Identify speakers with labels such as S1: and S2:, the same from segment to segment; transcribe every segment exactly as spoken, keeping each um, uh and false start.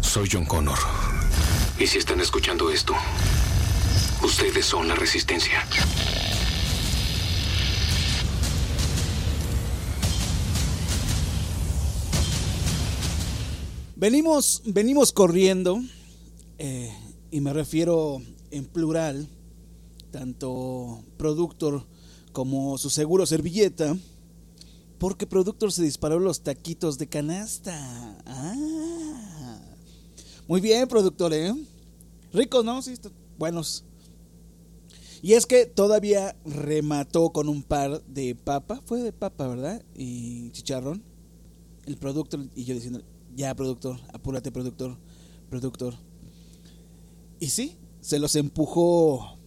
S1: Soy John Connor. Y si están escuchando esto, ustedes son la resistencia.
S2: Venimos, venimos corriendo, eh, y me refiero en plural, tanto Productor como su seguro servilleta, porque Productor se disparó los taquitos de canasta. Ah, muy bien, Productor, ¿eh? Ricos, ¿no? Sí, buenos. Y es que todavía remató con un par de papa, fue de papa, ¿verdad? Y chicharrón. El Productor y yo diciendo, ya, Productor, apúrate, Productor, Productor. Y sí, se los empujó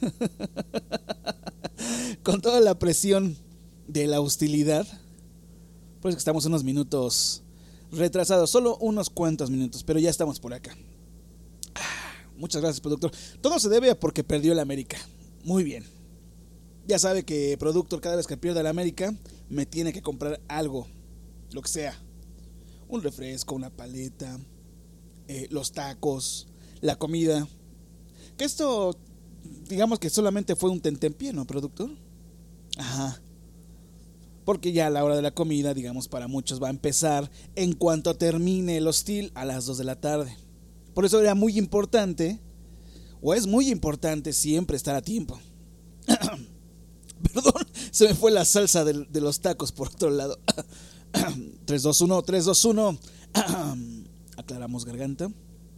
S2: con toda la presión de la hostilidad. Por eso que estamos unos minutos retrasados, solo unos cuantos minutos, pero ya estamos por acá. Muchas gracias, Productor. Todo se debe a porque perdió el América. Muy bien. Ya sabe que Productor, cada vez que pierde el América, me tiene que comprar algo, lo que sea. Un refresco, una paleta, eh, los tacos, la comida. Que esto, digamos que solamente fue un tentempié, ¿no, Productor? Ajá. Porque ya a la hora de la comida, digamos, para muchos va a empezar en cuanto termine el hostil a las dos de la tarde. Por eso era muy importante, o es muy importante siempre estar a tiempo. Perdón, se me fue la salsa de, de los tacos por otro lado. tres, dos, uno, tres, dos, uno. Aclaramos garganta.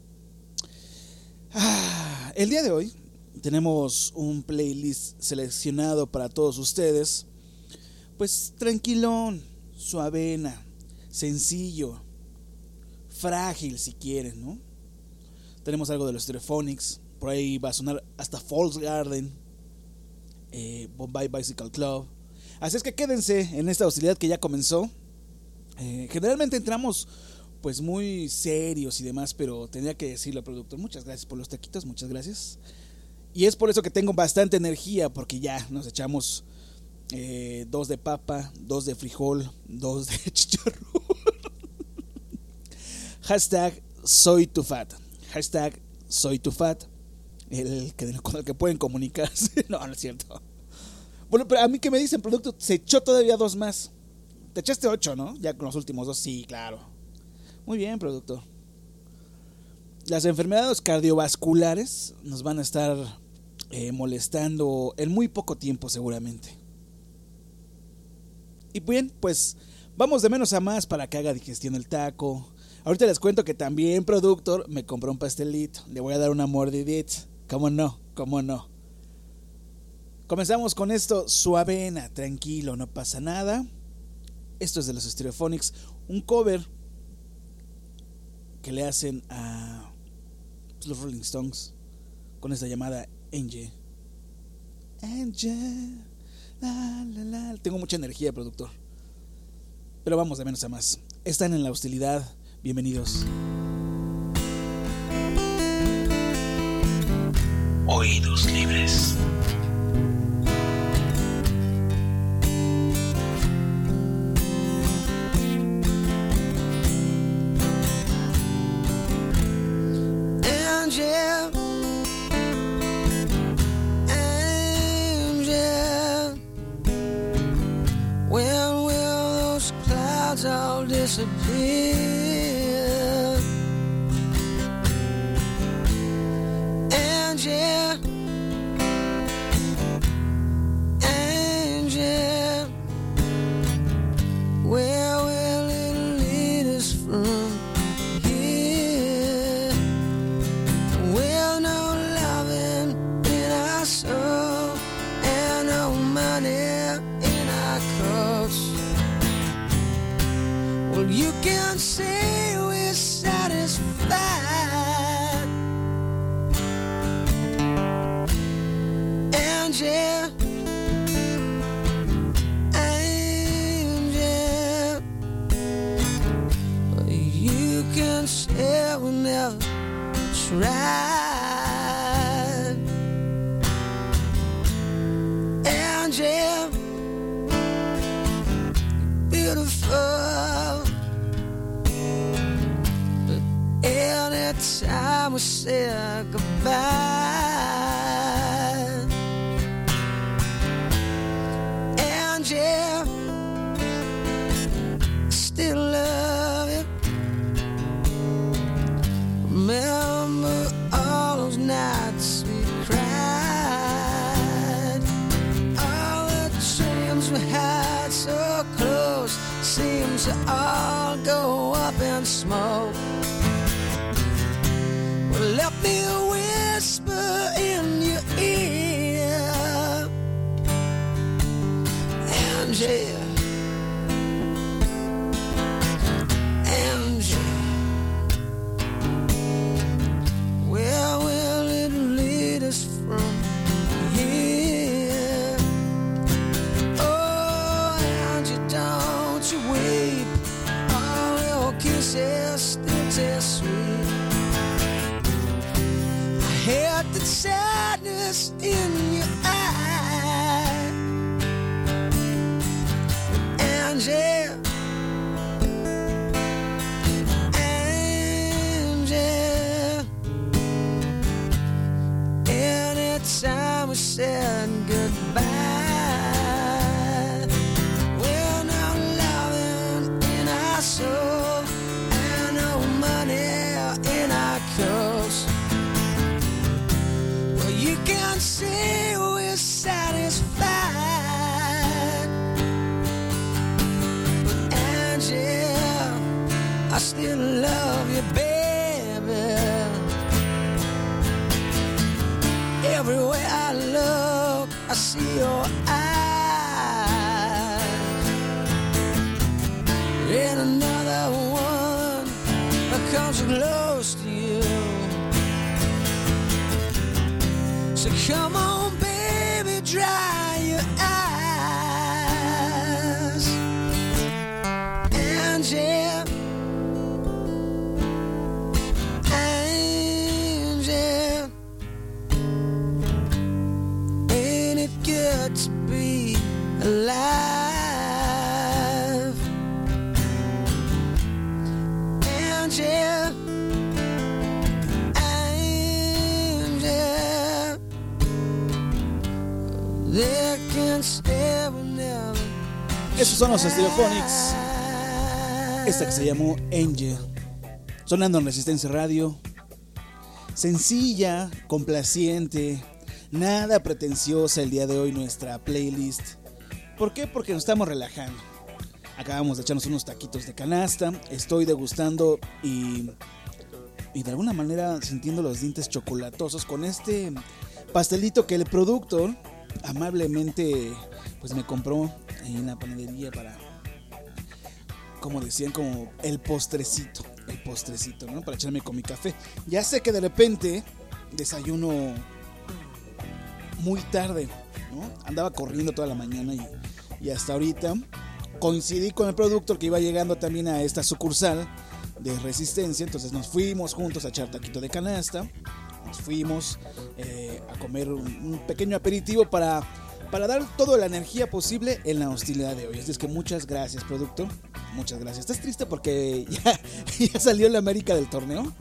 S2: El día de hoy tenemos un playlist seleccionado para todos ustedes. Pues tranquilón, suavena, sencillo, frágil si quieren, ¿no? Tenemos algo de los Stereophonics. Por ahí va a sonar hasta False Garden, eh, Bombay Bicycle Club. Así es que quédense en esta hostilidad que ya comenzó. eh, Generalmente entramos pues muy serios y demás, pero tenía que decirlo, Productor. Muchas gracias por los taquitos, muchas gracias. Y es por eso que tengo bastante energía, porque ya nos echamos eh, dos de papa, dos de frijol, dos de chicharrón. Hashtag soy tu fat. Hashtag soy tu fat. El que, con el que pueden comunicarse. No, no es cierto. Bueno, pero a mí que me dicen, Producto, se echó todavía dos más. Te echaste ocho, ¿no? Ya con los últimos dos, sí, claro. Muy bien, Productor. Las enfermedades cardiovasculares nos van a estar eh, molestando en muy poco tiempo seguramente. Y bien, pues vamos de menos a más para que haga digestión el taco. Ahorita les cuento que también, Productor, me compró un pastelito. Le voy a dar una mordidita. ¿Cómo no? ¿Cómo no? Comenzamos con esto suavena, tranquilo, no pasa nada. Esto es de los Stereophonics, un cover que le hacen a los Rolling Stones con esta llamada Angel. Angel, la, la, la. Tengo mucha energía, Productor. Pero vamos de menos a más. Están en la hostilidad. Bienvenidos.
S1: Oídos libres.
S3: Angel, Angel, when will those clouds all disappear? Angel, Angel, where will it lead us from here? Will no loving in our soul and no money in our coats? Well, you can say we're satisfied. Angel, Angel, you can say we'll never tried. Angel, beautiful, but in Any time we said goodbye, and yeah, still love you. Remember all those nights we cried, all the dreams we had so close seems to all go up in smoke. Well, let me whisper in your ear, and yeah, and yeah, where will it lead us from here? Oh, and you don't you weep, all your kisses still taste sweet. I heard the sadness in your eye, and yeah, and yeah, anytime we said goodbye, we're now loving in our soul, and no money in our cups. Well, you can see we're satisfied, but and yeah, I still love you, baby. Everywhere I look, I see your eyes. And another one that comes close to you. So come on, baby, dry your eyes. And yeah, and yeah, ain't it good to be alive? And yeah, and yeah, they can stay whenever.
S2: Esos son los Stereophonics. Esta que se llamó Angel, sonando en Resistencia Radio. Sencilla, complaciente, nada pretenciosa el día de hoy nuestra playlist. ¿Por qué? Porque nos estamos relajando. Acabamos de echarnos unos taquitos de canasta. Estoy degustando y, y de alguna manera sintiendo los dientes chocolatosos con este pastelito que el productor amablemente pues me compró en la panadería para, como decían, como el postrecito, el postrecito, ¿no? Para echarme con mi café. Ya sé que de repente desayuno muy tarde, ¿no? Andaba corriendo toda la mañana y, y hasta ahorita coincidí con el productor que iba llegando también a esta sucursal de Resistencia. Entonces nos fuimos juntos a echar taquito de canasta. Nos fuimos eh, a comer un, un pequeño aperitivo para, para dar toda la energía posible en la hostilidad de hoy. Así es que muchas gracias, productor. Muchas gracias. ¿Estás triste porque ya, ya salió la América del torneo?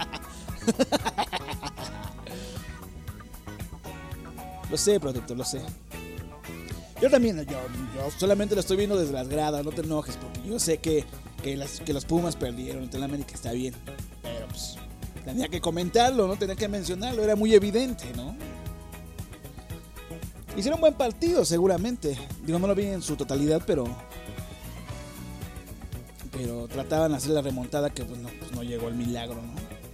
S2: Lo sé, productor, lo sé. Yo también, yo, yo solamente lo estoy viendo desde las gradas, no te enojes, porque yo sé que, que, las, que los Pumas perdieron, entonces la América está bien. Pero pues tenía que comentarlo, ¿no? Tenía que mencionarlo, era muy evidente, ¿no? Hicieron un buen partido, seguramente. Digo, no lo vi en su totalidad, pero... Pero trataban de hacer la remontada que pues no, pues no llegó el milagro, ¿no?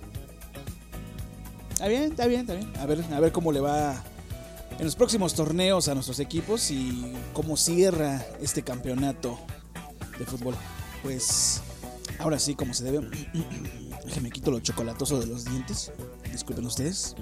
S2: Está bien, está bien, está bien. A ver, a ver cómo le va en los próximos torneos a nuestros equipos y cómo cierra este campeonato de fútbol. Pues ahora sí, como se debe. Déjenme quito lo chocolatoso de los dientes. Disculpen ustedes.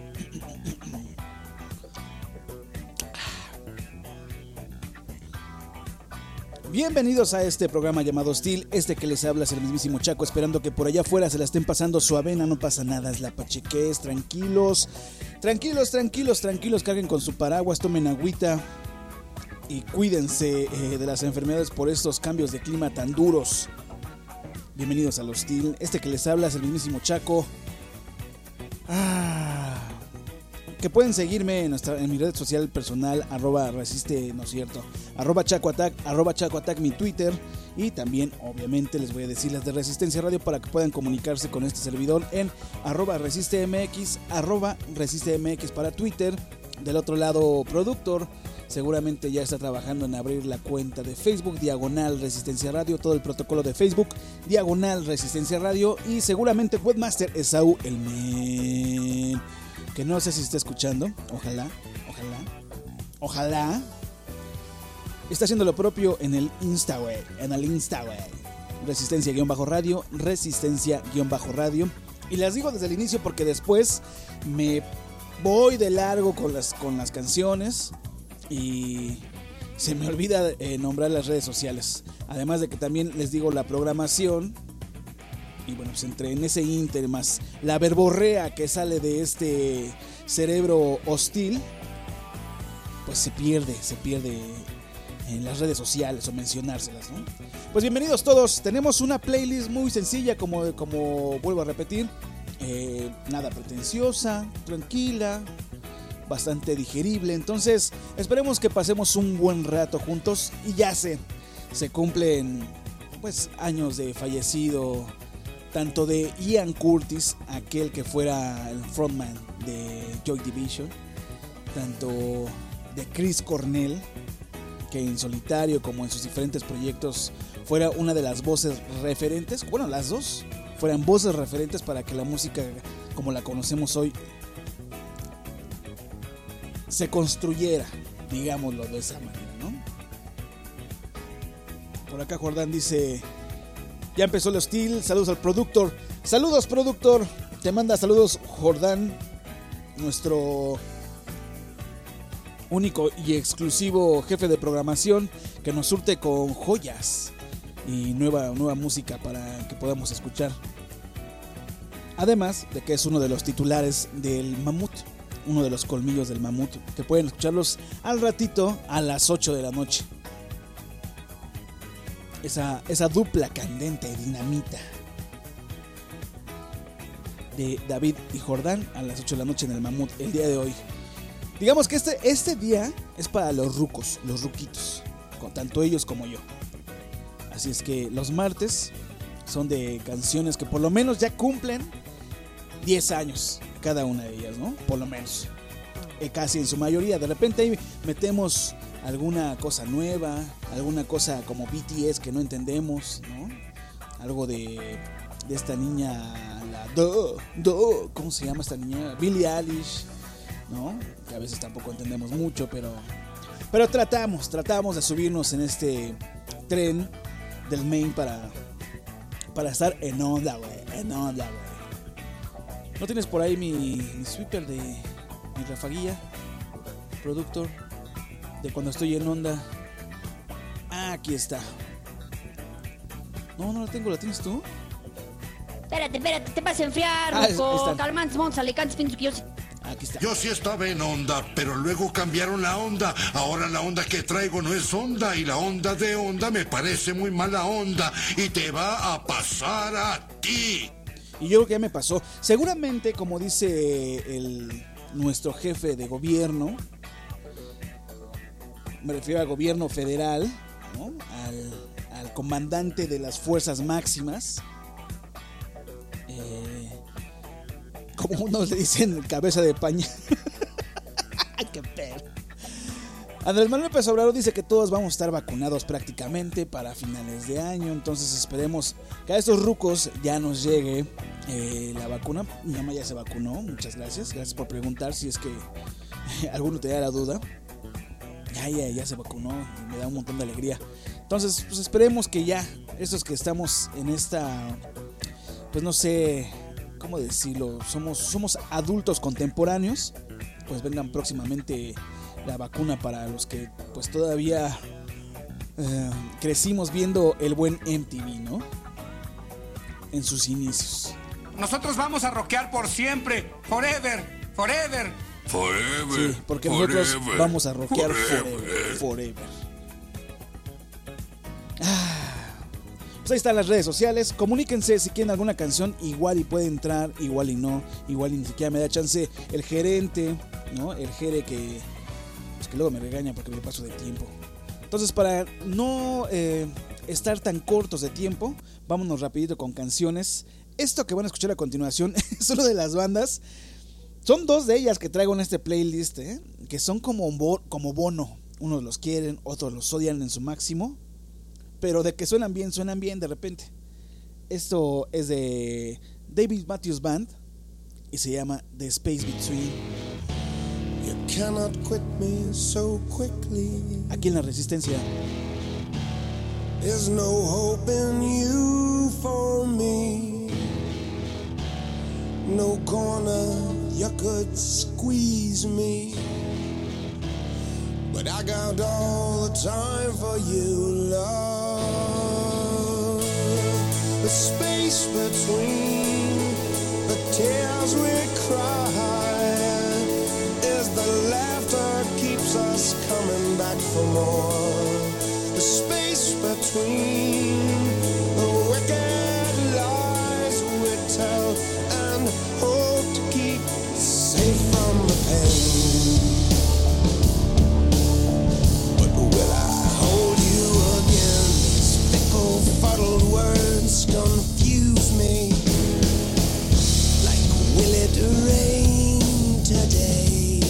S2: Bienvenidos a este programa llamado Hostil. Este que les habla es el mismísimo Chaco, esperando que por allá afuera se la estén pasando suavena. No pasa nada, es la pachequez. Tranquilos, tranquilos, tranquilos, tranquilos. Carguen con su paraguas, tomen agüita y cuídense eh, de las enfermedades por estos cambios de clima tan duros. Bienvenidos al Hostil. Este que les habla es el mismísimo Chaco. Ah, que pueden seguirme en, nuestra, en mi red social personal, arroba resiste, no es cierto, arroba chacoatac, arroba chacoatac mi Twitter. Y también, obviamente, les voy a decir las de Resistencia Radio para que puedan comunicarse con este servidor en arroba resistemx, arroba resistemx para Twitter. Del otro lado, Productor seguramente ya está trabajando en abrir la cuenta de Facebook, diagonal Resistencia Radio, todo el protocolo de Facebook, diagonal Resistencia Radio, y seguramente Webmaster Esaú el men, que no sé si está escuchando, ojalá, ojalá, ojalá, está haciendo lo propio en el Insta, wey, en el Insta, wey, Resistencia-Radio, Resistencia-Radio, y les digo desde el inicio porque después me voy de largo con las, con las canciones y se me olvida eh, nombrar las redes sociales. Además de que también les digo la programación. Y bueno, pues entre en ese inter más la verborrea que sale de este cerebro hostil, pues se pierde, se pierde en las redes sociales o mencionárselas, ¿no? Pues bienvenidos todos. Tenemos una playlist muy sencilla, como, como vuelvo a repetir. Eh, nada pretenciosa, tranquila, bastante digerible. Entonces esperemos que pasemos un buen rato juntos. Y ya se, se cumplen pues años de fallecido tanto de Ian Curtis, aquel que fuera el frontman de Joy Division, tanto de Chris Cornell, que en solitario como en sus diferentes proyectos fuera una de las voces referentes, bueno, las dos fueran voces referentes para que la música como la conocemos hoy se construyera, digámoslo de esa manera, ¿no? Por acá Jordán dice: ya empezó el Hostil, saludos al productor. Saludos, productor. Te manda saludos Jordán, nuestro único y exclusivo jefe de programación que nos surte con joyas y nueva, nueva música para que podamos escuchar. Además de que es uno de los titulares del Mamut, uno de los colmillos del Mamut, que pueden escucharlos al ratito a las ocho de la noche. Esa, esa dupla candente, dinamita, de David y Jordán a las ocho de la noche en el Mamut el día de hoy. Digamos que este, este día es para los rucos, los ruquitos, tanto ellos como yo. Así es que los martes son de canciones que por lo menos ya cumplen diez años cada una de ellas, ¿no? Por lo menos. Eh, casi en su mayoría. De repente ahí metemos alguna cosa nueva, alguna cosa como B T S que no entendemos, ¿no? Algo de, de esta niña, la Do, Do, ¿cómo se llama esta niña? Billie Eilish, ¿no? Que a veces tampoco entendemos mucho, pero, pero tratamos, tratamos de subirnos en este tren del main para, para estar en onda, güey, en onda, güey. ¿No tienes por ahí mi, mi sweeper de mi rafaguilla, productor? De cuando estoy en onda. Ah, aquí está. No, no la tengo, ¿la tienes tú?
S4: Espérate, espérate, te vas a enfriar,
S2: Ah,
S4: loco. Calmantes, montes, alicantes, pintos, que yo sí.
S2: Aquí está.
S5: Yo sí estaba en onda, pero luego cambiaron la onda. Ahora la onda que traigo no es onda, y la onda de onda me parece muy mala onda, y te va a pasar a ti.
S2: Y yo creo que ya me pasó. Seguramente, como dice el, nuestro jefe de gobierno, me refiero al gobierno federal, ¿no? al, al comandante de las fuerzas máximas, eh, como unos le dicen, cabeza de pañal. ¡Qué pedo! Andrés Manuel López Obrador dice que todos vamos a estar vacunados prácticamente para finales de año. Entonces esperemos que a estos rucos ya nos llegue eh, la vacuna. Mi mamá ya se vacunó, muchas gracias. Gracias por preguntar si es que eh, alguno te da la duda. Ya, ya, ya se vacunó, me da un montón de alegría. Entonces, pues esperemos que ya, estos que estamos en esta, pues no sé cómo decirlo, somos, somos adultos contemporáneos, pues vengan próximamente la vacuna para los que pues todavía eh, crecimos viendo el buen M T V, ¿no? En sus inicios.
S6: Nosotros vamos a rockear por siempre, forever, forever.
S5: Forever.
S2: Sí, porque
S5: forever,
S2: nosotros vamos a rockear forever,
S5: forever.
S2: forever. Ah, Pues ahí están las redes sociales. Comuníquense si quieren alguna canción. Igual y puede entrar, igual y no. Igual y ni siquiera me da chance el gerente, ¿no? El jere que, pues que luego me regaña porque me paso de tiempo. Entonces, para no eh, estar tan cortos de tiempo, vámonos rapidito con canciones. Esto que van a escuchar a continuación es una de las bandas. Son dos de ellas que traigo en este playlist, ¿eh? Que son como, bo- como Bono. Unos los quieren, otros los odian en su máximo. Pero de que suenan bien, suenan bien de repente. Esto es de David Matthews Band y se llama The Space Between.
S3: You cannot quit me so quickly.
S2: Aquí en La Resistencia.
S3: There's no hope in you for me. No corner you could squeeze me. But I got all the time for you, love. The space between the tears we cry is the laughter keeps us coming back for more. The space between the wicked lies we tell and hope to keep safe from the pain. Fuddled words confuse me like will it rain today?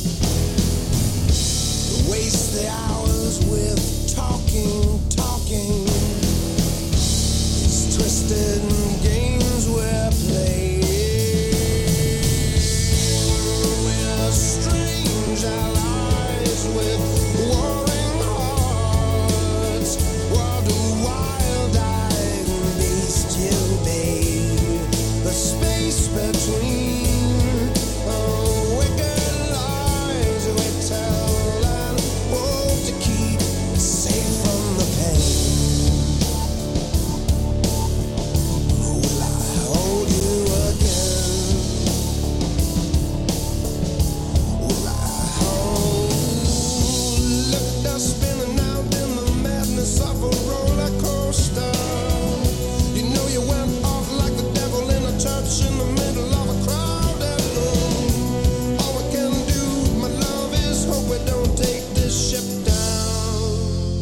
S3: Waste the hours with talking, talking. It's twisted games we're playing. We're strange allies with warring hearts. What do wild eyed beast you be? The space between oh, wicked lies we tell and hope to keep safe from the pain. Will I hold you again? Will I hold? Look at us spinning out in the madness of a roller coaster. You know you went off like the devil in a church in the middle of a crowded room. All we can do, my love, is hope we don't take this ship down.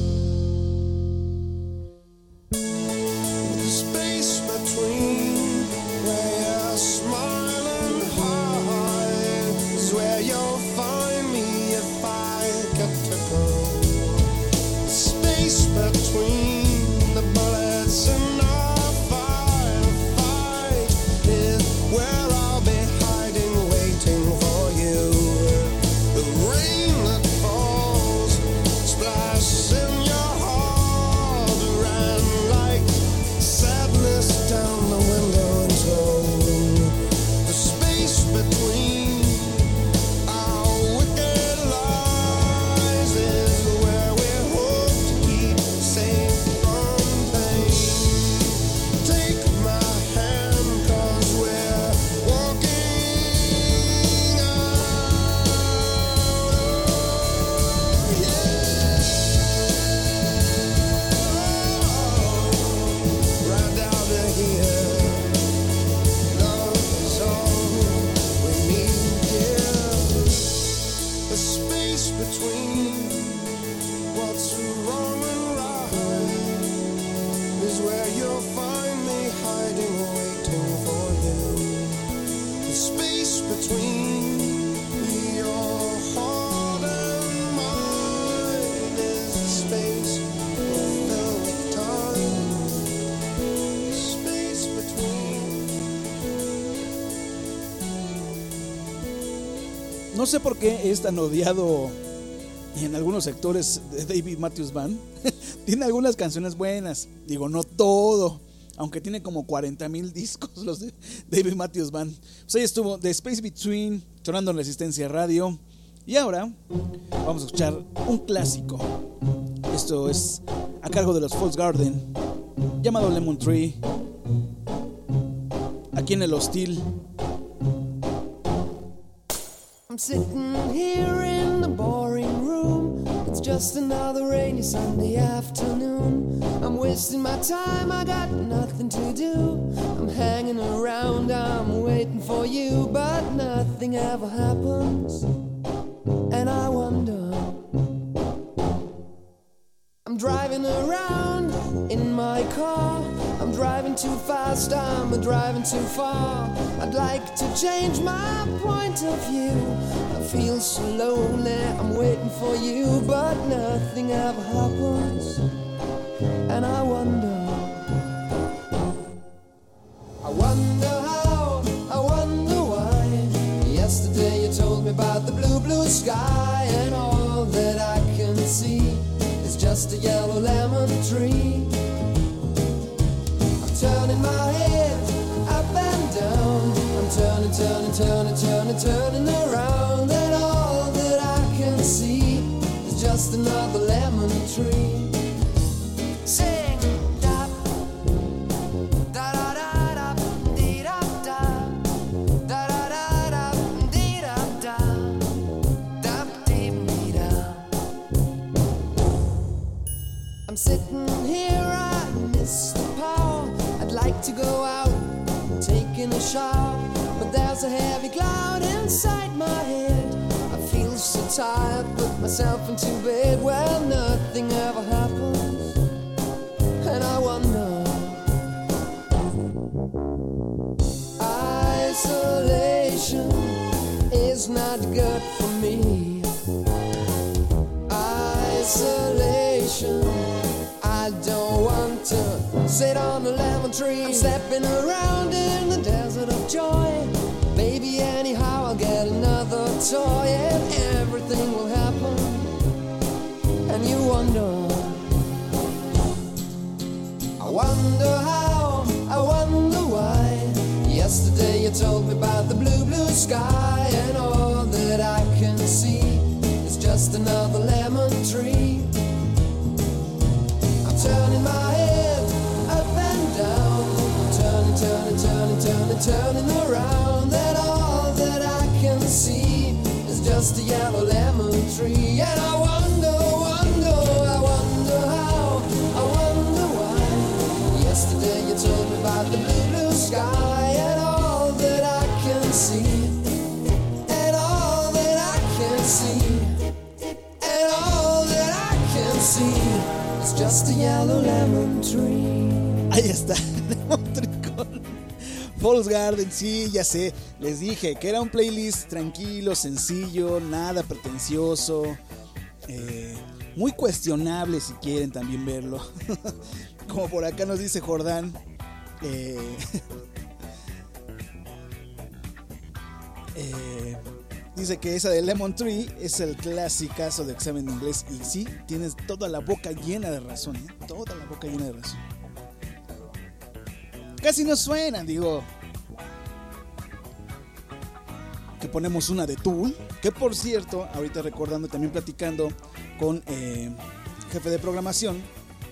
S3: The space between where you're smiling high is where you'll find me if I get to go. The space between the bullets in our firefight is where I'll be hiding, waiting for you. The rain that falls, splash in your heart, ran like sadness down the window and told. The space between our wicked lies is where we hope to keep safe from pain. Take my hand, 'cause we're walking out. Yeah. Right down to here. Love is all we need, dear. The space between what's wrong and right is where you'll find me hiding, waiting for you. The space between your heart and mine is the space filled with time. The space between.
S2: No sé por qué es tan odiado en algunos sectores de David Matthews Band. Tiene algunas canciones buenas, digo, no todo, aunque tiene como cuarenta mil discos los de David Matthews Band. Pues ahí estuvo The Space Between, sonando en Resistencia Radio. Y ahora vamos a escuchar un clásico. Esto es a cargo de los False Garden, llamado Lemon Tree, aquí en el Hostil.
S3: I'm sitting here in the boring room. It's just just another rainy Sunday afternoon. I'm wasting my time, I got nothing to do. I'm hanging around, I'm waiting for you, but nothing ever happens. And I wonder, I'm driving around in my car. I'm driving too fast, I'm driving too far. I'd like to change my point of view. I feel so lonely, I'm waiting for you, but nothing ever happens. And I wonder, I wonder how, I wonder why. Yesterday you told me about the blue, blue sky, and all that I can see is just a yellow lemon tree. I'm turning my head up and down. I'm turning, turning, turning, turning, turning around, and all that I can see is just another lemon tree. Sing, da, da da da da, dee da da, da da da da, dee da da, da dee dee da. I'm sitting here, I miss the power. I'd like to go out, taking a shower, but there's a heavy cloud inside my head. I feel so tired, put myself into bed. Well, nothing ever happens, and I wonder, isolation is not good for me. Isolation, I don't want to sit on a lemon tree. I'm stepping around in the desert of joy. Maybe anyhow I'll get another toy, and everything will happen. And you wonder, I wonder how, I wonder why. Yesterday you told me about the blue, blue sky, and all that I can see is just another lemon tree. I'm turning my head up and down. I'm turning, turning, turning, turning, turning around, and all that I can see is just a yellow lemon tree. And I wonder, wonder, I wonder how, I wonder why. Yesterday you told me about the blue, blue sky, and all that I can see, and all that I can see, and all that I can see is just a yellow lemon tree.
S2: Ahí está, Lemon Tree con Falls Garden. Sí, ya sé, les dije que era un playlist tranquilo, sencillo, nada pretencioso, eh, muy cuestionable si quieren también verlo. Como por acá nos dice Jordán, eh, eh, dice que esa de Lemon Tree es el clasicazo de examen de inglés. Y sí, tienes toda la boca llena de razón, ¿eh? Toda la boca llena de razón. Casi no suenan, digo. Que ponemos una de Tool, que por cierto, ahorita recordando, también platicando con eh, jefe de programación.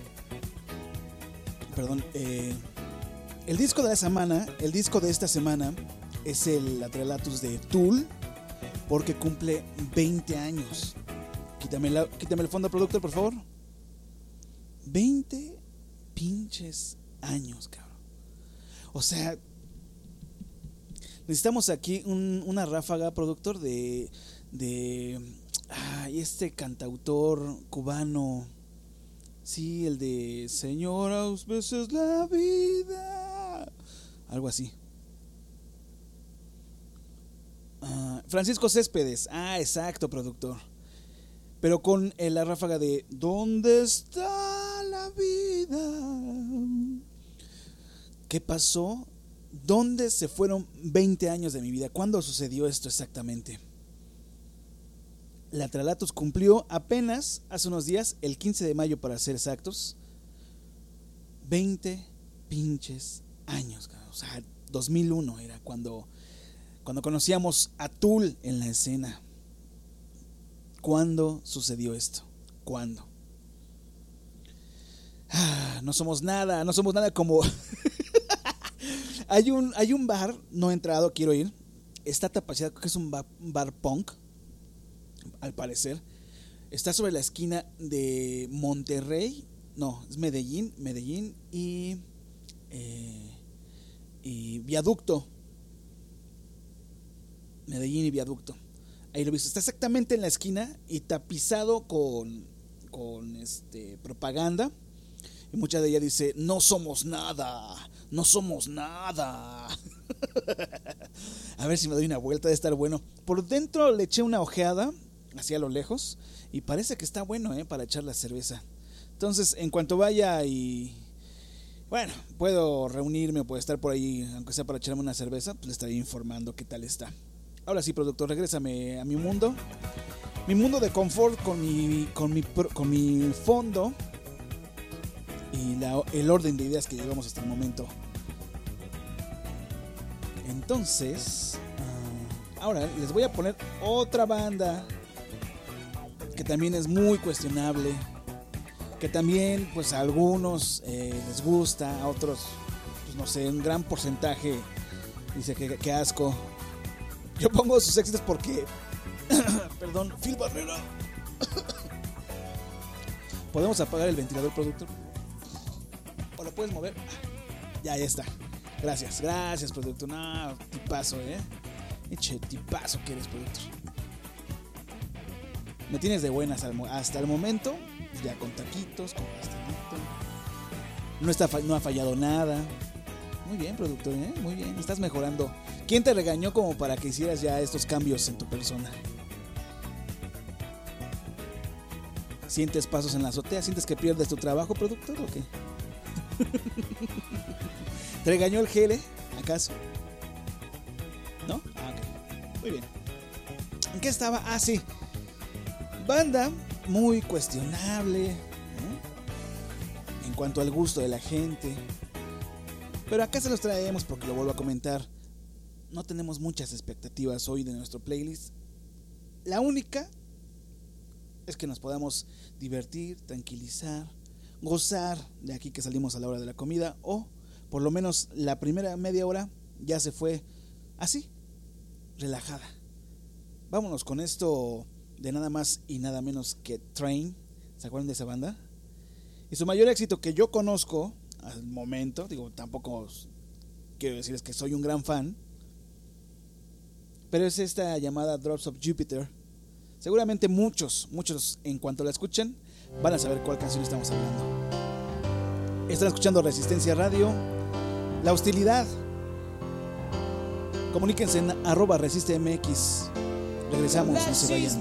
S2: Perdón, eh, el disco de la semana, el disco de esta semana es el Atrelatus de Tool, porque cumple veinte años. Quítame, la, quítame el fondo, productor, por favor. veinte pinches años, cabrón. O sea, necesitamos aquí un, una ráfaga, productor, de, de ay, este cantautor cubano. Sí, el de Señora, a veces la vida. Algo así. Uh, Francisco Céspedes. Ah, exacto, productor. Pero con eh, la ráfaga de ¿dónde está la vida? ¿Qué pasó? ¿Dónde se fueron veinte años de mi vida? ¿Cuándo sucedió esto exactamente? La Atrelatus cumplió apenas hace unos días, el quince de mayo para ser exactos, veinte pinches años. O sea, dos mil uno era cuando, cuando conocíamos a Tool en la escena. ¿Cuándo sucedió esto? ¿Cuándo? Ah, no somos nada, no somos nada como... hay, un, hay un bar, no he entrado, quiero ir. Está tapaciado, creo que es un bar, un bar punk, al parecer. Está sobre la esquina de Monterrey, no, es Medellín, Medellín y, eh, y Viaducto. Medellín y Viaducto. Ahí lo he visto. Está exactamente en la esquina y tapizado con, con este, propaganda. Y mucha de ella dice, no somos nada, no somos nada. A ver si me doy una vuelta, de estar bueno. Por dentro le eché una ojeada, así a lo lejos, y parece que está bueno, ¿eh? Para echar la cerveza. Entonces, en cuanto vaya y... bueno, puedo reunirme o puedo estar por ahí, aunque sea para echarme una cerveza, pues le estaré informando qué tal está. Ahora sí, productor, regrésame a mi mundo. Mi mundo de confort con mi, con mi, con mi fondo y la, el orden de ideas que llevamos hasta el momento. Entonces, uh, ahora les voy a poner otra banda que también es muy cuestionable, que también pues a algunos eh, les gusta, a otros pues no sé, un gran porcentaje dice que, que asco. Yo pongo sus éxitos porque perdón, Phil Barrera. ¿Podemos apagar el ventilador, productor? ¿O lo puedes mover? Ya, ya está. Gracias, gracias, productor. No, tipazo, eh. Eche, tipazo que eres, productor. Me tienes de buenas hasta el momento. Ya con taquitos, con pastelito. No, está, no ha fallado nada. Muy bien, productor, ¿eh? Muy bien, estás mejorando. ¿Quién te regañó como para que hicieras ya estos cambios en tu persona? ¿Sientes pasos en la azotea? ¿Sientes que pierdes tu trabajo, productor, o qué? ¿Te regañó el G L, acaso? ¿No? Ah, ok. Muy bien. ¿En qué estaba? Ah, sí. Banda muy cuestionable, ¿eh? En cuanto al gusto de la gente. Pero acá se los traemos porque lo vuelvo a comentar. No tenemos muchas expectativas hoy de nuestro playlist. La única es que nos podamos divertir, tranquilizar, gozar de aquí que salimos a la hora de la comida, o por lo menos la primera media hora ya se fue así, relajada. Vámonos con esto de nada más y nada menos que Train. ¿Se acuerdan de esa banda? Y su mayor éxito que yo conozco al momento, digo, tampoco quiero decirles que soy un gran fan, pero es esta llamada Drops of Jupiter. Seguramente muchos, muchos en cuanto la escuchen van a saber cuál canción estamos hablando. Están escuchando Resistencia Radio. La hostilidad. Comuníquense en arroba resistemx. Regresamos, no se vayan.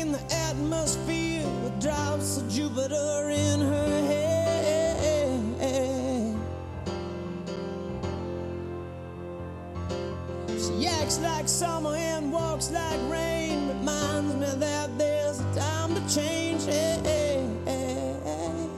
S3: She acts like summer and walks like rain. Reminds me that there's a time to change. Hey, hey, hey, hey.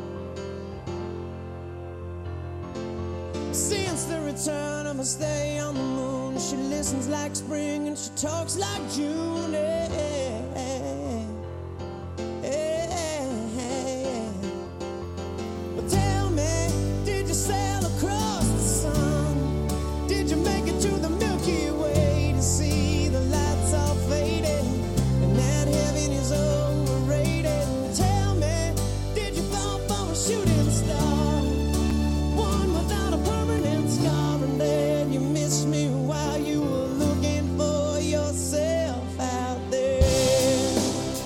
S3: Since the return of her stay on the moon, she listens like spring and she talks like June. Hey, hey, hey. Hey, hey. Well, tell me, did you sail across the sun? Did you make it to the Milky Way to see the lights all faded and that heaven is overrated? Tell me, did you fall from a shooting star, one without a permanent scar, and then you missed me while you were looking for yourself out there?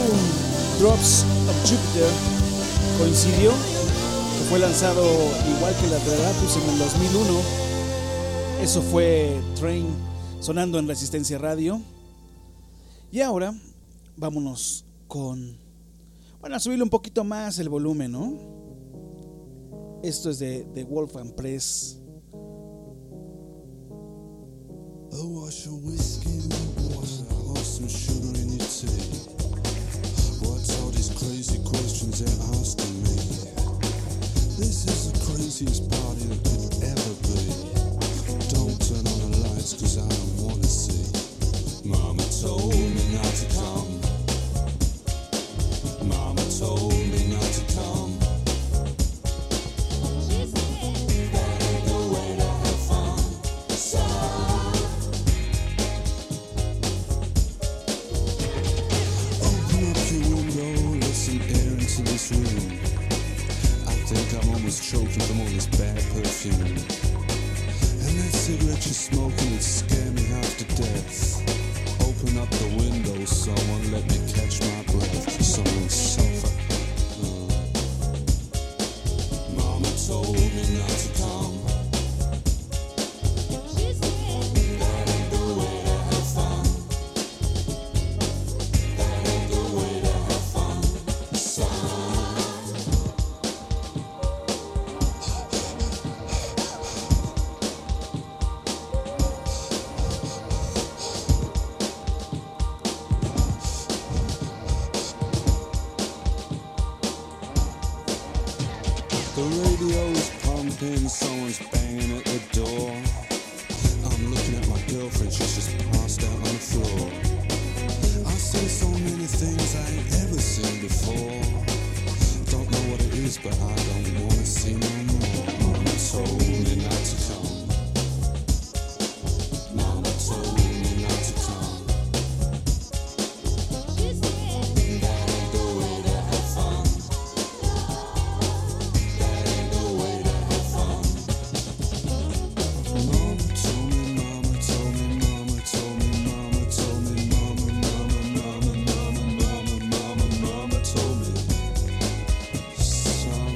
S2: álbum Drops of Jupiter coincidió que fue lanzado igual que la Relatus en el dos mil uno. Eso fue Train sonando en Resistencia Radio. Y ahora vámonos con, bueno, a subirle un poquito más el volumen, ¿no? Esto es de, de Wolfgang Press.
S3: A wash of whiskey in the water, or some sugar in your tea. What's all these crazy questions they're asking me? This is the craziest party that could ever be. Don't turn on the lights, cause I don't wanna see. Mama told me not to come. Mama told me not to come. That ain't the way to have fun. So open up your window, let some air into this room. I think I'm almost choking from all this bad perfume. And that cigarette you're smoking, it scared me half to death. Open up the window, someone let me catch my breath. Someone suffer. Uh. Mama told me not to come. That ain't the way to have fun. That ain't the way to have fun, son. The radio is pumping, someone's banging at the door. I'm looking at my girlfriend, she's just passed out on the floor. I see so many things I ain't ever seen before. Don't know what it is, but I don't wanna see no more. Mama told me not to come. Mama told me not to come. That ain't the way to have fun. That ain't the way to have fun. Mama told me, mama told me, mama told me, mama told me, mama, mama, mama, mama, mama, mama, mama told me, son,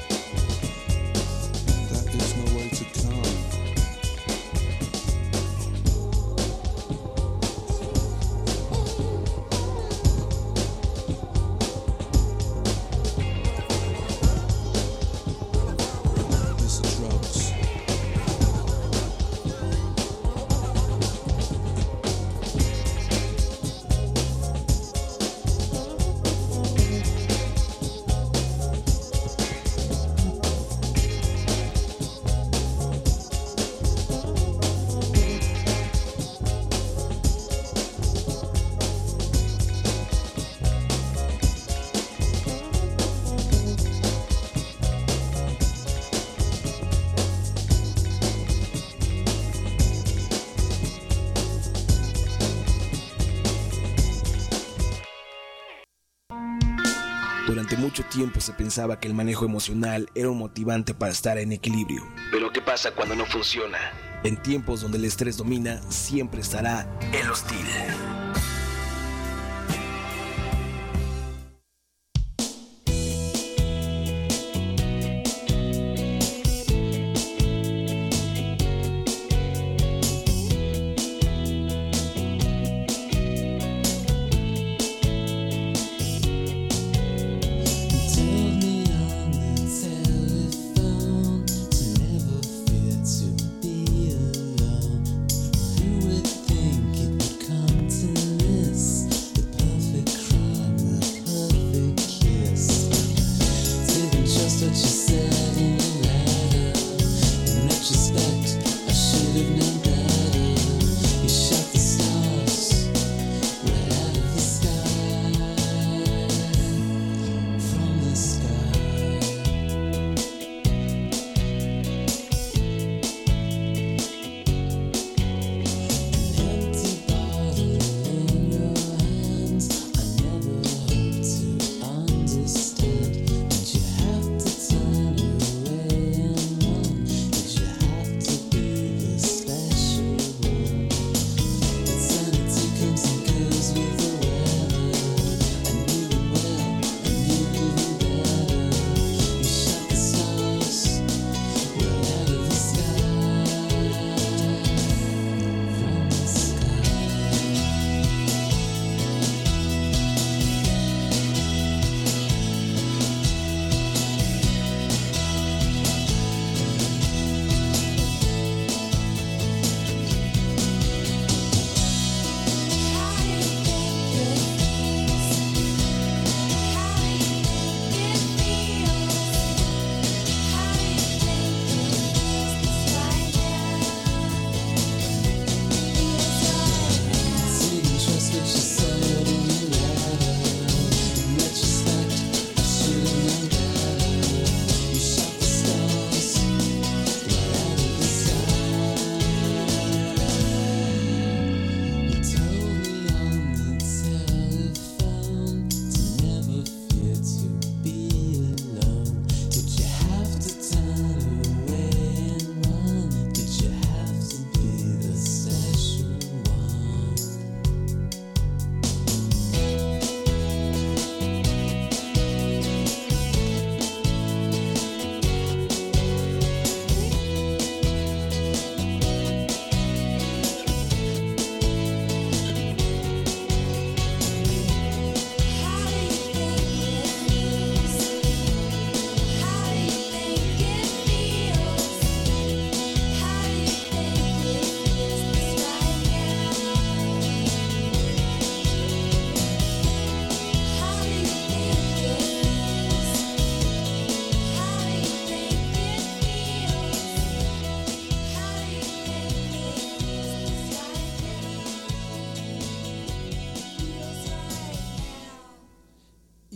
S3: that is no way to come. It's the drugs.
S7: Durante mucho tiempo se pensaba que el manejo emocional era un motivante para estar en equilibrio. Pero ¿qué pasa cuando no funciona? En tiempos donde el estrés domina, siempre estará el hostil.
S3: Told me on the telephone to never fear to be alone. Who would think it would come to this?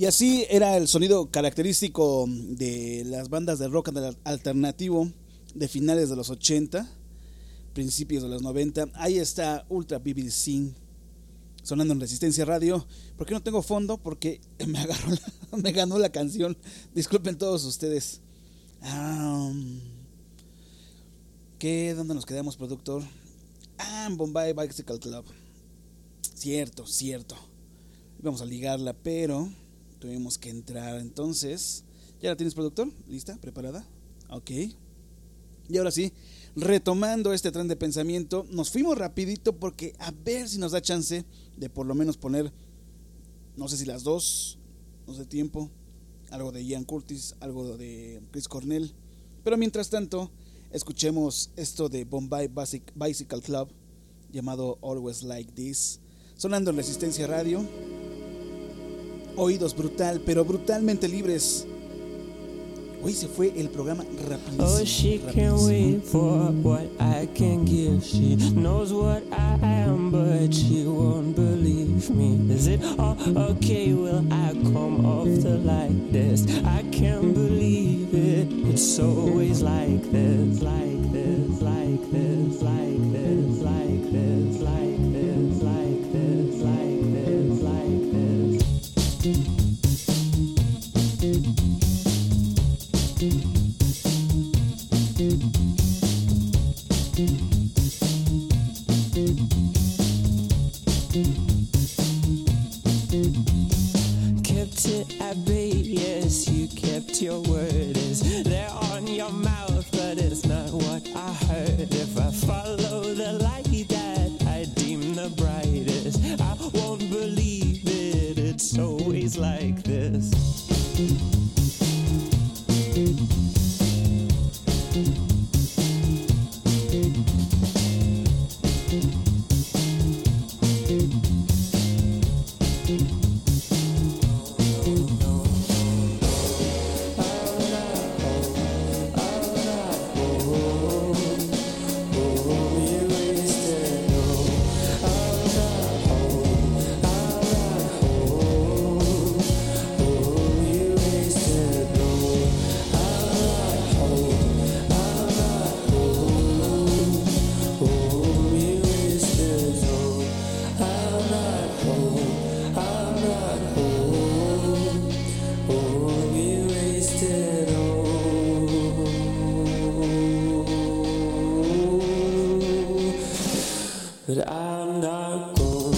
S2: Y así era el sonido característico de las bandas de rock alternativo de finales de los ochenta, principios de los noventa. Ahí está Ultra Vivid Sin sonando en Resistencia Radio. ¿Por qué no tengo fondo? Porque me agarró la, me ganó la canción. Disculpen todos ustedes. Um, ¿Qué? ¿Dónde nos quedamos, productor? Ah, en Bombay Bicycle Club. Cierto, cierto. Vamos a ligarla, pero tuvimos que entrar. Entonces, ¿ya la tienes, productor? ¿Lista? ¿Preparada? Ok. Y ahora sí, retomando este tren de pensamiento, nos fuimos rapidito porque a ver si nos da chance de por lo menos poner, no sé si las dos, no sé tiempo, algo de Ian Curtis, algo de Chris Cornell. Pero mientras tanto, escuchemos esto de Bombay Bicycle Club llamado Always Like This, sonando en Resistencia Radio. Oídos brutal, pero brutalmente libres. Hoy se fue el programa rapidísimo.
S8: Oh, she can't wait for what I can give. She knows what I am, but she won't believe me. Is it all okay? Will I come off the like this? I can't believe it. It's always like this, like this, like this, like this, like this, like this, like this, like this, like this. Kept it at bay, yes, you kept your word. Is there on your mouth, but it's not what I heard. If I follow the light that I deem the brightest, I won't believe it, it's always like this. But I'm not gone.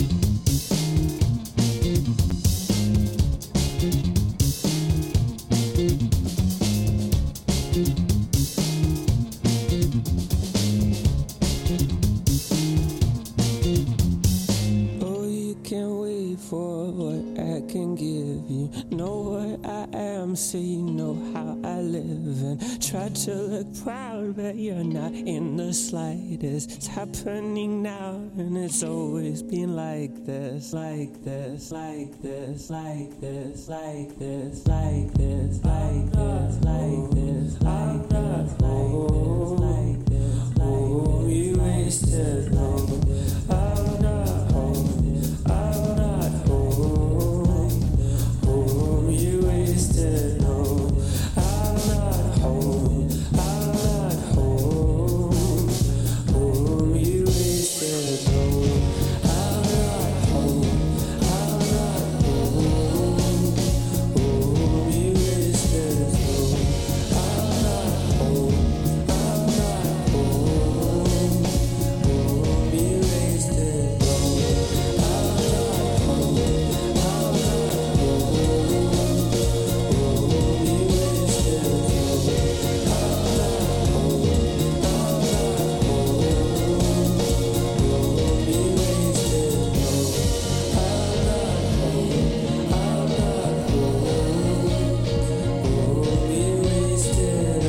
S8: Oh, you can't wait for what I can give you. Know what I am, so you know how I live. And try to look proud, but you're not in the slightest. It's happening now, and it's always been like this, like this, like this, like this, like this, like this, like this, like this, like this, like this, like this, like this. You wasted long. I'm not home. I'm not home. Home, you wasted long. I'm not home. I'm not home. Home, you wasted long. I'm not home. I'm not home. Home, you wasted long. I'm not home. I'm not home. Home, you wasted long. I'm not home. I'm not home. Home, you wasted long. I'm not home. I'm not home. Home, you wasted long. I'm not home. I'm not home. Home, you wasted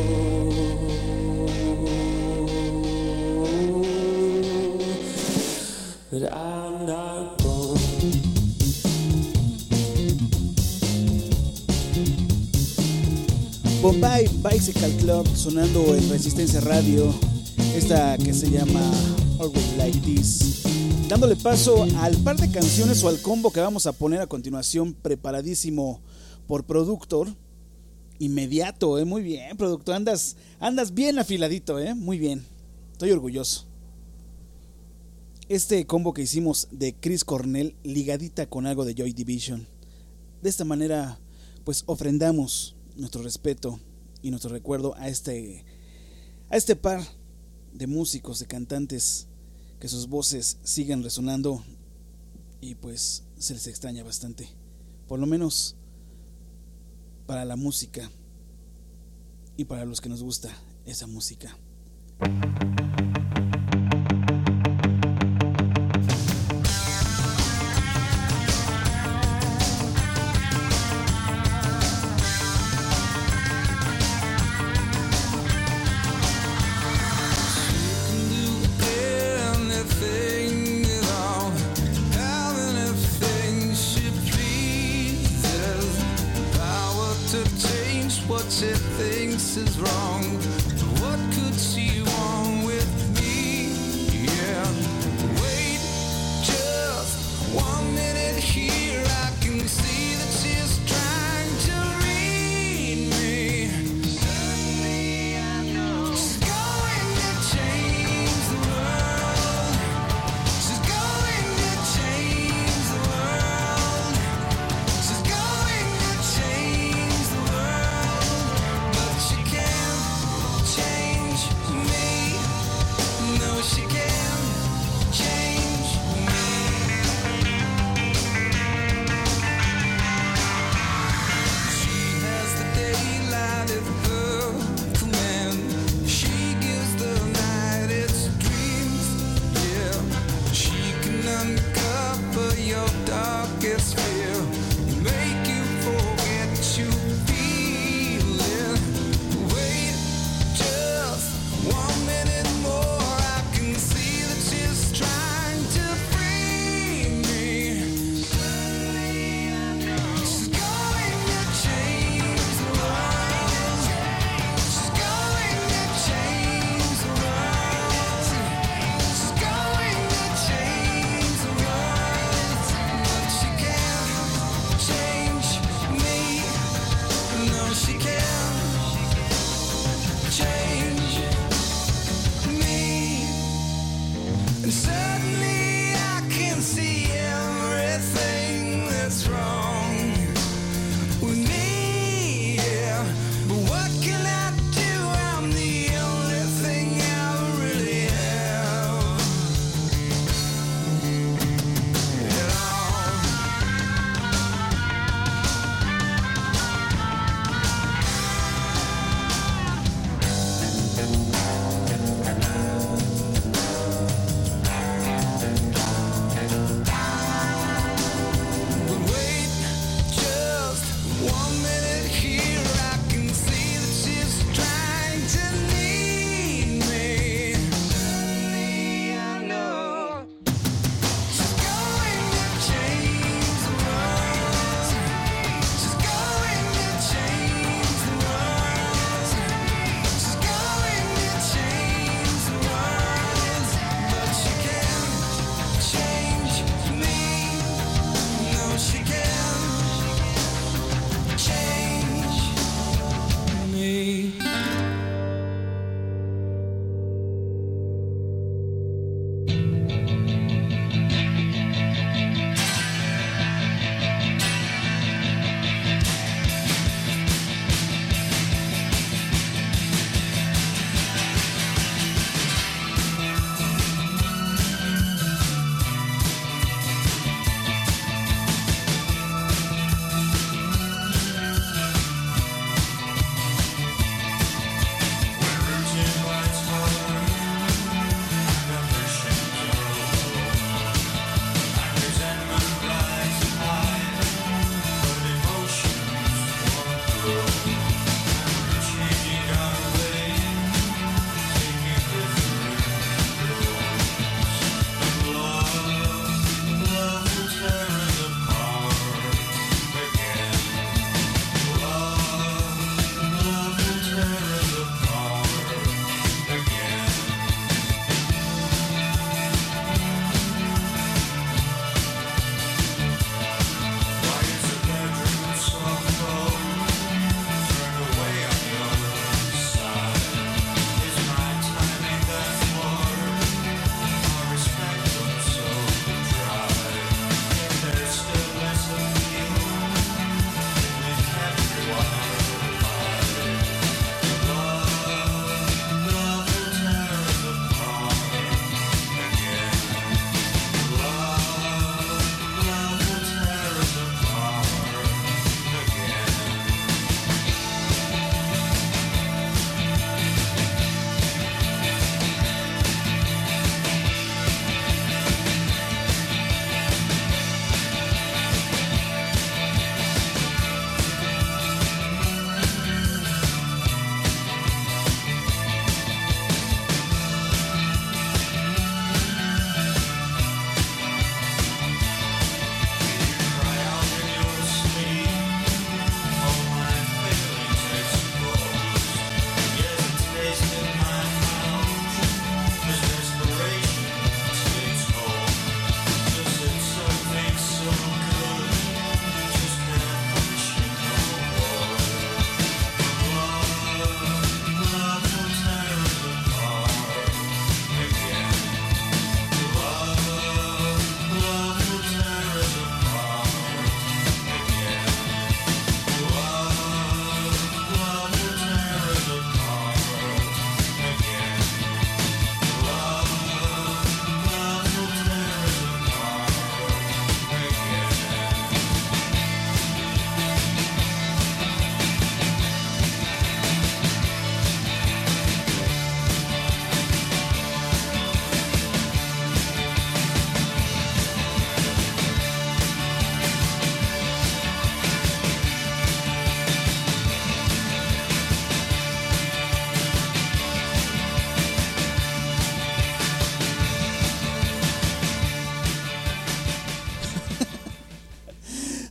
S8: long. But I'm not gone.
S2: Bombay Bicycle Club sonando en Resistencia Radio. Esta que se llama Always Like This. dándole paso al par de canciones o al combo que vamos a poner a continuación, preparadísimo por Productor. Inmediato, eh, muy bien, Productor, andas, andas bien afiladito, eh, muy bien, estoy orgulloso. Este combo que hicimos de Chris Cornell ligadita con algo de Joy Division. De esta manera, pues ofrendamos nuestro respeto y nuestro recuerdo a este, a este par de músicos, de cantantes, que sus voces siguen resonando y pues se les extraña bastante, por lo menos para la música y para los que nos gusta esa música.
S3: Is wrong. What could she want with me? Yeah. Wait just one minute here. I can see that she's trying to read me. Suddenly I know she's going to change the world. She's going to change the world. She's going to change the world. She can't change me.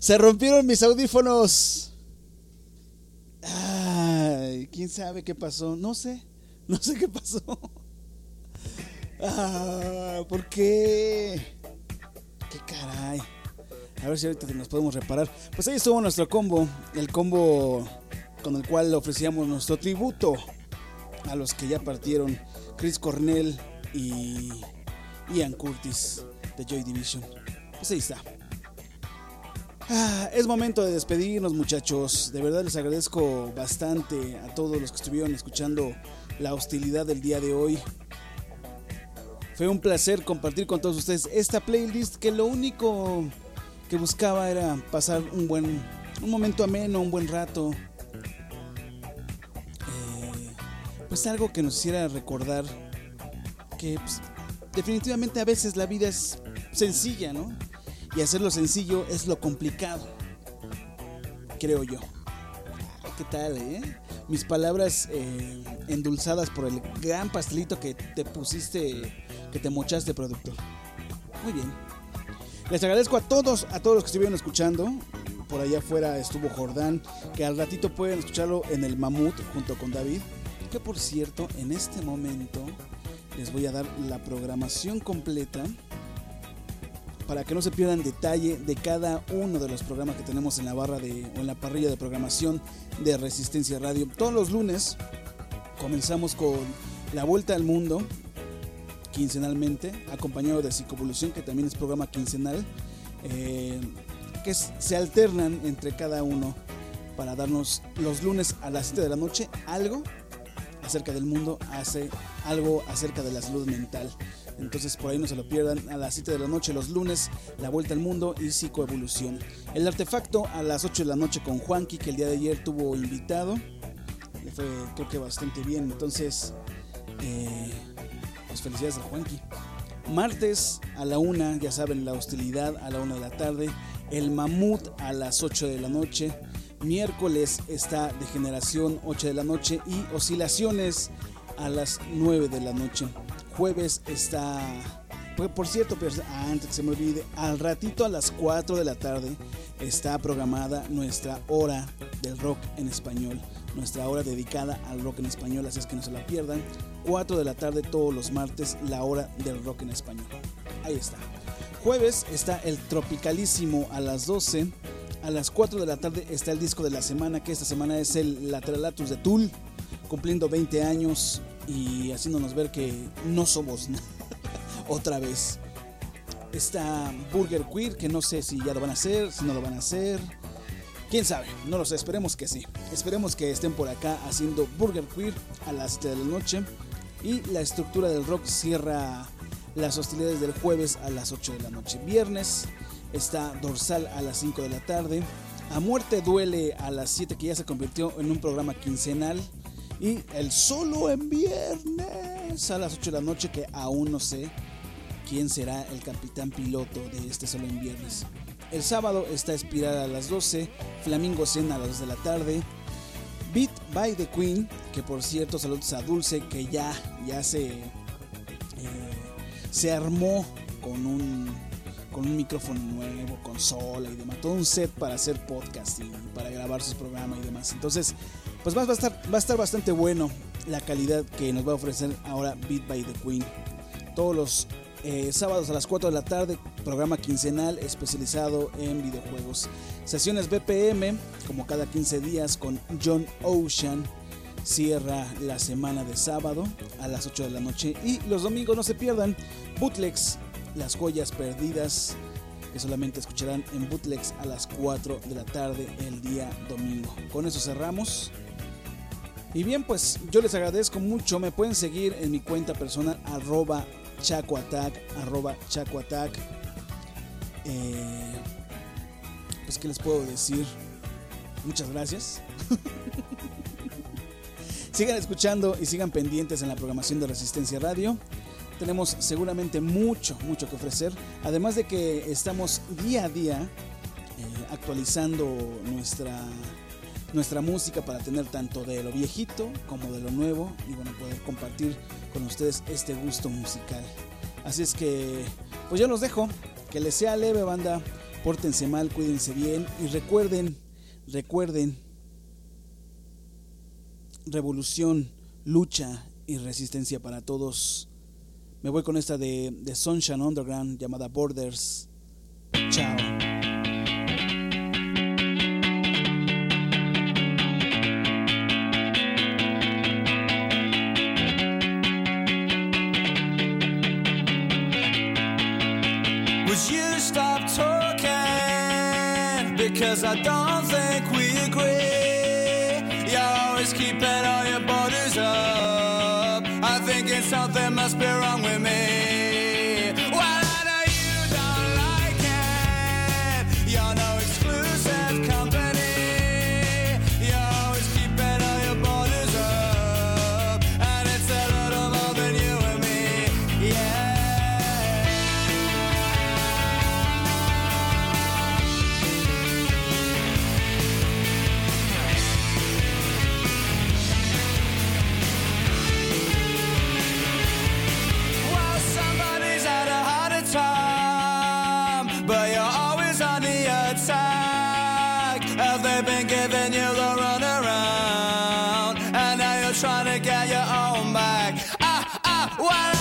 S2: Se rompieron mis audífonos. Ay, quién sabe qué pasó. No sé, no sé qué pasó. Ah, ¿por qué? Qué caray. A ver si ahorita nos podemos reparar. Pues ahí estuvo nuestro combo. El combo con el cual ofrecíamos nuestro tributo a los que ya partieron: Chris Cornell y Ian Curtis de Joy Division. Pues ahí está. Ah, es momento de despedirnos, muchachos. De verdad les agradezco bastante a todos los que estuvieron escuchando la hostilidad del día de hoy. Fue un placer compartir con todos ustedes esta playlist que lo único que buscaba era pasar un buen un momento ameno, un buen rato. Eh, pues algo que nos hiciera recordar que pues, definitivamente a veces la vida es sencilla, ¿no? Y hacerlo sencillo es lo complicado, creo yo. ¿Qué tal, eh? Mis palabras eh, endulzadas por el gran pastelito que te pusiste, que te mochaste, productor. Muy bien. Les agradezco a todos, a todos los que estuvieron escuchando. Por allá afuera estuvo Jordán, que al ratito pueden escucharlo en el Mamut junto con David. Que por cierto, en este momento les voy a dar la programación completa para que no se pierdan detalle de cada uno de los programas que tenemos en la barra de, o en la parrilla de programación de Resistencia Radio. Todos los lunes comenzamos con La Vuelta al Mundo, quincenalmente, acompañado de Psicoevolución, que también es programa quincenal, eh, que es, se alternan entre cada uno para darnos los lunes a las siete de la noche algo acerca del mundo, hace algo acerca de la salud mental. Entonces por ahí no se lo pierdan. A las siete de la noche los lunes, La Vuelta al Mundo y Psicoevolución. El Artefacto a las ocho de la noche con Juanqui, que el día de ayer tuvo invitado. Le fue creo que bastante bien. Entonces eh, pues felicidades a Juanqui. Martes a la una, ya saben, La Hostilidad a la una de la tarde. El Mamut a las ocho de la noche. Miércoles está Degeneración, ocho de la noche. Y Oscilaciones a las nueve de la noche. Jueves está, por cierto, pero antes que se me olvide, al ratito a las cuatro de la tarde está programada nuestra hora del rock en español, nuestra hora dedicada al rock en español, así es que no se la pierdan. cuatro de la tarde todos los martes, la hora del rock en español. Ahí está. Jueves está el Tropicalísimo a las doce. A las cuatro de la tarde está el disco de la semana, que esta semana es el Lateralatus de Tool, cumpliendo veinte años y haciéndonos ver que no somos otra vez. Está Burger Queer, que no sé si ya lo van a hacer, si no lo van a hacer, quién sabe, no lo sé, esperemos que sí. Esperemos que estén por acá haciendo Burger Queer a las siete de la noche. Y La Estructura del Rock cierra las hostilidades del jueves a las ocho de la noche. Viernes está Dorsal a las cinco de la tarde. A Muerte Duele a las siete, que ya se convirtió en un programa quincenal. Y el Solo en Viernes a las ocho de la noche, que aún no sé quién será el capitán piloto de este Solo en Viernes. El sábado está Espiral a las doce, Flamingo Zen a las dos de la tarde, Beat by the Queen, que por cierto saludos a Dulce, que ya, ya se, eh, se armó con un, con un micrófono nuevo, consola y demás, todo un set para hacer podcast y para grabar sus programas y demás. Entonces pues va a estar, va a estar bastante bueno la calidad que nos va a ofrecer ahora Beat by the Queen. Todos los eh, sábados a las cuatro de la tarde, programa quincenal especializado en videojuegos. Sesiones B P M, como cada quince días, con John Ocean. Cierra la semana de sábado a las ocho de la noche. Y los domingos no se pierdan Bootlegs, las joyas perdidas, que solamente escucharán en Bootlegs a las cuatro de la tarde el día domingo. Con eso cerramos. Y bien, pues yo les agradezco mucho. Me pueden seguir en mi cuenta personal, arroba chacoatac, arroba chacoatac. Eh, pues qué les puedo decir, muchas gracias. Sigan escuchando y sigan pendientes en la programación de Resistencia Radio. Tenemos seguramente mucho, mucho que ofrecer. Además de que estamos día a día eh, actualizando nuestra... nuestra música para tener tanto de lo viejito como de lo nuevo y bueno, poder compartir con ustedes este gusto musical. Así es que pues yo los dejo, que les sea leve, banda, Pórtense mal, cuídense bien y recuerden, recuerden, revolución, lucha y resistencia para todos. Me voy con esta de, de Sunshine Underground llamada Borders. Chao.
S9: Would you stop talking? Because I don't think we agree. You're always keeping all your borders up. I'm thinking something must be wrong with me. Well, I know you don't like it. You're no exclusive company. You're always keeping all your borders up. And it's a little more than you and me. Yeah. Giving you the runaround, and now you're trying to get your own back. Ah, ah, what?